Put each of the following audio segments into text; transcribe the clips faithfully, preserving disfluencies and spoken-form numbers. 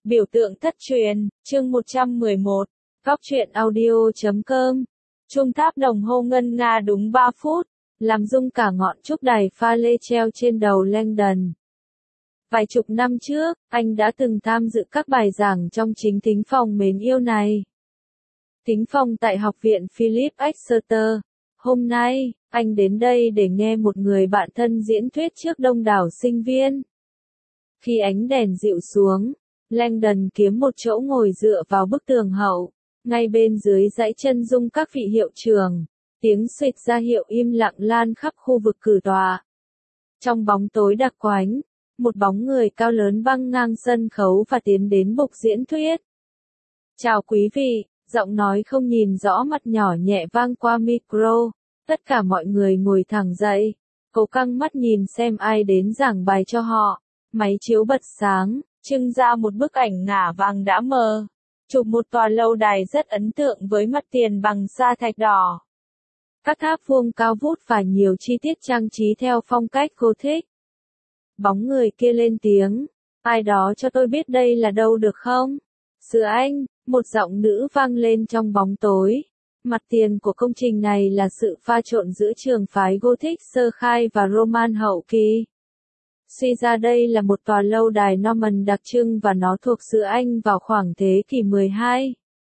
Biểu tượng thất truyền, chương một trăm mười một, góc truyện audio chấm com. Chuông tháp đồng hồ ngân nga đúng ba phút, làm rung cả ngọn trúc đài pha lê treo trên đầu Langdon. Vài chục năm trước, anh đã từng tham dự các bài giảng trong chính thính phòng mến yêu này. Thính phòng tại Học viện Philip Exeter. Hôm nay, anh đến đây để nghe một người bạn thân diễn thuyết trước đông đảo sinh viên. Khi ánh đèn dịu xuống, Langdon kiếm một chỗ ngồi dựa vào bức tường hậu, ngay bên dưới dãy chân dung các vị hiệu trưởng. Tiếng xuỵt ra hiệu im lặng lan khắp khu vực cử tọa. Trong bóng tối đặc quánh, một bóng người cao lớn băng ngang sân khấu và tiến đến bục diễn thuyết. Chào quý vị, giọng nói không nhìn rõ mặt nhỏ nhẹ vang qua micro. Tất cả mọi người ngồi thẳng dậy, cố căng mắt nhìn xem ai đến giảng bài cho họ. Máy chiếu bật sáng, trưng ra một bức ảnh ngả vàng đã mờ. Chụp một tòa lâu đài rất ấn tượng với mặt tiền bằng sa thạch đỏ. Các tháp vuông cao vút và nhiều chi tiết trang trí theo phong cách Gothic. Bóng người kia lên tiếng, ai đó cho tôi biết đây là đâu được không? Xứ Anh, một giọng nữ vang lên trong bóng tối. Mặt tiền của công trình này là sự pha trộn giữa trường phái Gothic sơ khai và Roman hậu kỳ. Suy ra đây là một tòa lâu đài Norman đặc trưng và nó thuộc xứ Anh vào khoảng thế kỷ mười hai.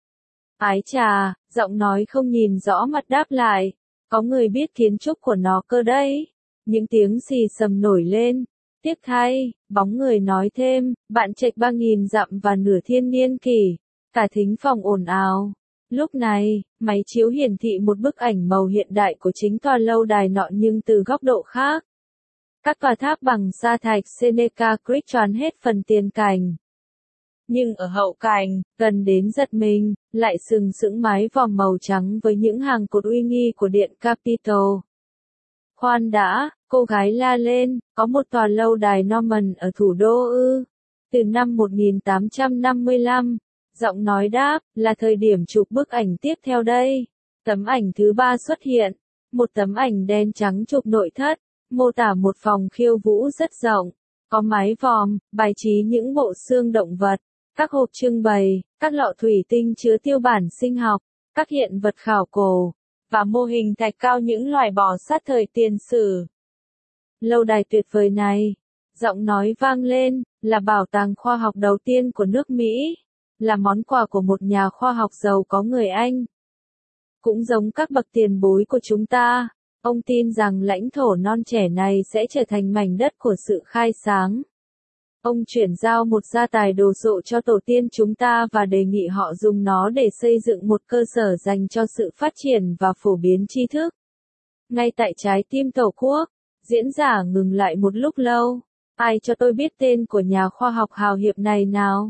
Ái chà, giọng nói không nhìn rõ mặt đáp lại, có người biết kiến trúc của nó cơ đấy. Những tiếng xì xầm nổi lên. Tiếc thay, bóng người nói thêm, bạn trạch ba nghìn dặm và nửa thiên niên kỷ. Cả thính phòng ồn ào. Lúc này, máy chiếu hiển thị một bức ảnh màu hiện đại của chính tòa lâu đài nọ nhưng từ góc độ khác. Các tòa tháp bằng sa thạch Seneca Creek tròn hết phần tiền cảnh. Nhưng ở hậu cảnh, gần đến giật mình, lại sừng sững mái vòm màu trắng với những hàng cột uy nghi của điện Capitol. Khoan đã, cô gái la lên, có một tòa lâu đài Norman ở thủ đô ư? Từ năm một nghìn tám trăm năm mươi lăm, giọng nói đáp, là thời điểm chụp bức ảnh tiếp theo đây. Tấm ảnh thứ ba xuất hiện, một tấm ảnh đen trắng chụp nội thất, mô tả một phòng khiêu vũ rất rộng, có mái vòm, bài trí những bộ xương động vật, các hộp trưng bày, các lọ thủy tinh chứa tiêu bản sinh học, các hiện vật khảo cổ, và mô hình thạch cao những loài bò sát thời tiền sử. Lâu đài tuyệt vời này, giọng nói vang lên, là bảo tàng khoa học đầu tiên của nước Mỹ, là món quà của một nhà khoa học giàu có người Anh. Cũng giống các bậc tiền bối của chúng ta, ông tin rằng lãnh thổ non trẻ này sẽ trở thành mảnh đất của sự khai sáng. Ông chuyển giao một gia tài đồ sộ cho tổ tiên chúng ta và đề nghị họ dùng nó để xây dựng một cơ sở dành cho sự phát triển và phổ biến tri thức. Ngay tại trái tim Tổ quốc, diễn giả ngừng lại một lúc lâu. Ai cho tôi biết tên của nhà khoa học hào hiệp này nào?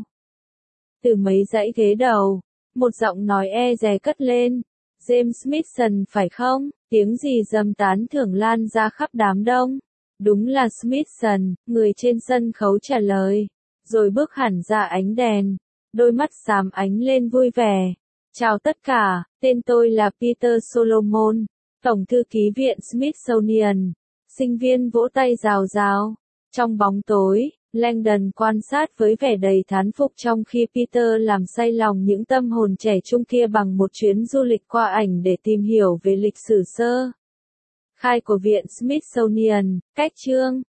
Từ mấy dãy ghế đầu, một giọng nói e dè cất lên. James Smithson phải không? Tiếng gì dầm tán thưởng lan ra khắp đám đông. Đúng là Smithson, người trên sân khấu trả lời. Rồi bước hẳn ra ánh đèn. Đôi mắt xám ánh lên vui vẻ. Chào tất cả, tên tôi là Peter Solomon, Tổng thư ký viện Smithsonian. Sinh viên vỗ tay rào rào. Trong bóng tối, Langdon quan sát với vẻ đầy thán phục trong khi Peter làm say lòng những tâm hồn trẻ trung kia bằng một chuyến du lịch qua ảnh để tìm hiểu về lịch sử sơ khai của viện Smithsonian. Cách chương